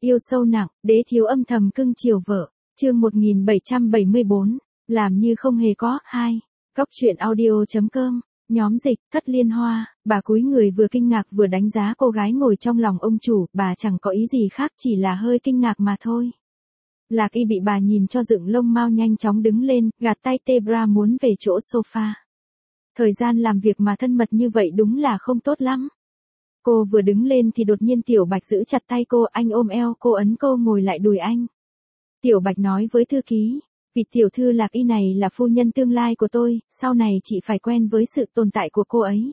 Yêu sâu nặng, đế thiếu âm thầm cưng chiều vợ. Chương 1774, làm như không hề có. 2. Góc truyện audio.com. Nhóm dịch, Thất Liên Hoa. Bà cúi người vừa kinh ngạc vừa đánh giá cô gái ngồi trong lòng ông chủ. Bà chẳng có ý gì khác, chỉ là hơi kinh ngạc mà thôi. Lạc Y bị bà nhìn cho dựng lông mao, nhanh chóng đứng lên, gạt tay Tebra muốn về chỗ sofa. Thời gian làm việc mà thân mật như vậy đúng là không tốt lắm. Cô vừa đứng lên thì đột nhiên Tiểu Bạch giữ chặt tay cô, anh ôm eo cô, ấn cô ngồi lại đùi anh. Tiểu Bạch nói với thư ký, vị tiểu thư Lạc Y này là phu nhân tương lai của tôi, sau này chị phải quen với sự tồn tại của cô ấy.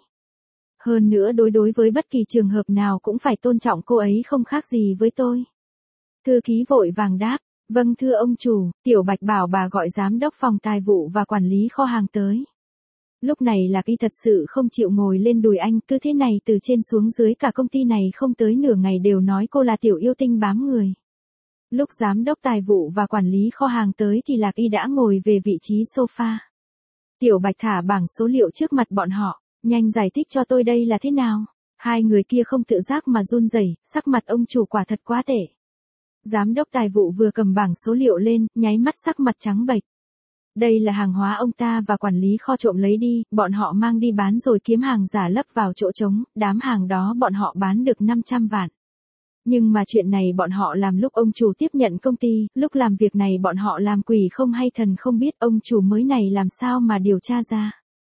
Hơn nữa đối với bất kỳ trường hợp nào cũng phải tôn trọng cô ấy, không khác gì với tôi. Thư ký vội vàng đáp, vâng thưa ông chủ. Tiểu Bạch bảo bà gọi giám đốc phòng tài vụ và quản lý kho hàng tới. Lúc này Lạc Y thật sự không chịu ngồi lên đùi anh, cứ thế này từ trên xuống dưới cả công ty này không tới nửa ngày đều nói cô là tiểu yêu tinh bám người. Lúc giám đốc tài vụ và quản lý kho hàng tới thì Lạc Y đã ngồi về vị trí sofa. Tiểu Bạch thả bảng số liệu trước mặt bọn họ, nhanh giải thích cho tôi đây là thế nào. Hai người kia không tự giác mà run rẩy, sắc mặt ông chủ quả thật quá tệ. Giám đốc tài vụ vừa cầm bảng số liệu lên, nháy mắt sắc mặt trắng bệch. Đây là hàng hóa ông ta và quản lý kho trộm lấy đi, bọn họ mang đi bán rồi kiếm hàng giả lấp vào chỗ trống, đám hàng đó bọn họ bán được 500 vạn. Nhưng mà chuyện này bọn họ làm lúc ông chủ tiếp nhận công ty, lúc làm việc này bọn họ làm quỷ không hay thần không biết, ông chủ mới này làm sao mà điều tra ra.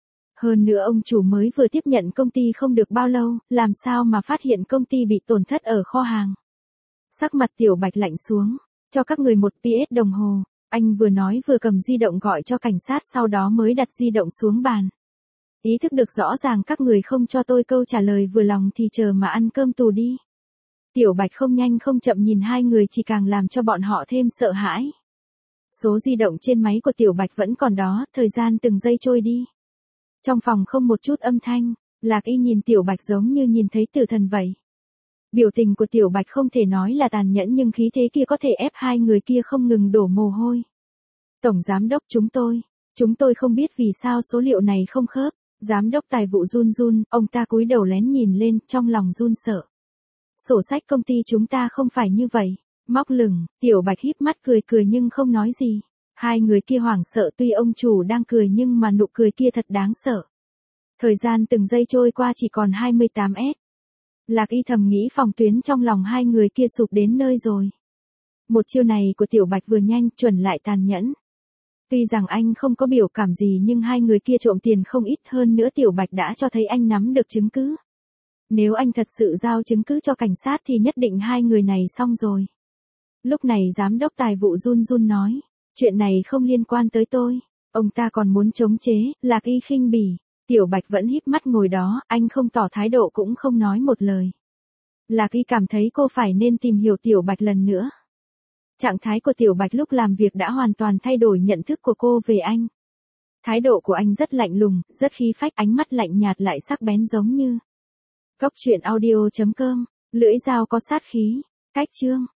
Hơn nữa ông chủ mới vừa tiếp nhận công ty không được bao lâu, làm sao mà phát hiện công ty bị tổn thất ở kho hàng. Sắc mặt Tiểu Bạch lạnh xuống, cho các người 1 PS đồng hồ. Anh vừa nói vừa cầm di động gọi cho cảnh sát, sau đó mới đặt di động xuống bàn. Ý thức được rõ ràng các người không cho tôi câu trả lời vừa lòng thì chờ mà ăn cơm tù đi. Tiểu Bạch không nhanh không chậm nhìn hai người chỉ càng làm cho bọn họ thêm sợ hãi. Số di động trên máy của Tiểu Bạch vẫn còn đó, thời gian từng giây trôi đi. Trong phòng không một chút âm thanh, Lạc Y nhìn Tiểu Bạch giống như nhìn thấy tử thần vậy. Biểu tình của Tiểu Bạch không thể nói là tàn nhẫn nhưng khí thế kia có thể ép hai người kia không ngừng đổ mồ hôi. Tổng giám đốc, chúng tôi không biết vì sao số liệu này không khớp. Giám đốc tài vụ run run, ông ta cúi đầu lén nhìn lên, trong lòng run sợ. Sổ sách công ty chúng ta không phải như vậy. Móc lửng, Tiểu Bạch híp mắt cười nhưng không nói gì. Hai người kia hoảng sợ, tuy ông chủ đang cười nhưng mà nụ cười kia thật đáng sợ. Thời gian từng giây trôi qua chỉ còn 28s. Lạc Y thầm nghĩ phòng tuyến trong lòng hai người kia sụp đến nơi rồi. Một chiêu này của Tiểu Bạch vừa nhanh, chuẩn lại tàn nhẫn. Tuy rằng anh không có biểu cảm gì nhưng hai người kia trộm tiền không ít, hơn nữa Tiểu Bạch đã cho thấy anh nắm được chứng cứ. Nếu anh thật sự giao chứng cứ cho cảnh sát thì nhất định hai người này xong rồi. Lúc này giám đốc tài vụ run run nói, chuyện này không liên quan tới tôi. Ông ta còn muốn chống chế, Lạc Y khinh bỉ. Tiểu Bạch vẫn híp mắt ngồi đó, anh không tỏ thái độ cũng không nói một lời. Lạc Y cảm thấy cô phải nên tìm hiểu Tiểu Bạch lần nữa. Trạng thái của Tiểu Bạch lúc làm việc đã hoàn toàn thay đổi nhận thức của cô về anh. Thái độ của anh rất lạnh lùng, rất khí phách, ánh mắt lạnh nhạt lại sắc bén giống như. Góc truyện audio.com, lưỡi dao có sát khí. Cách chương.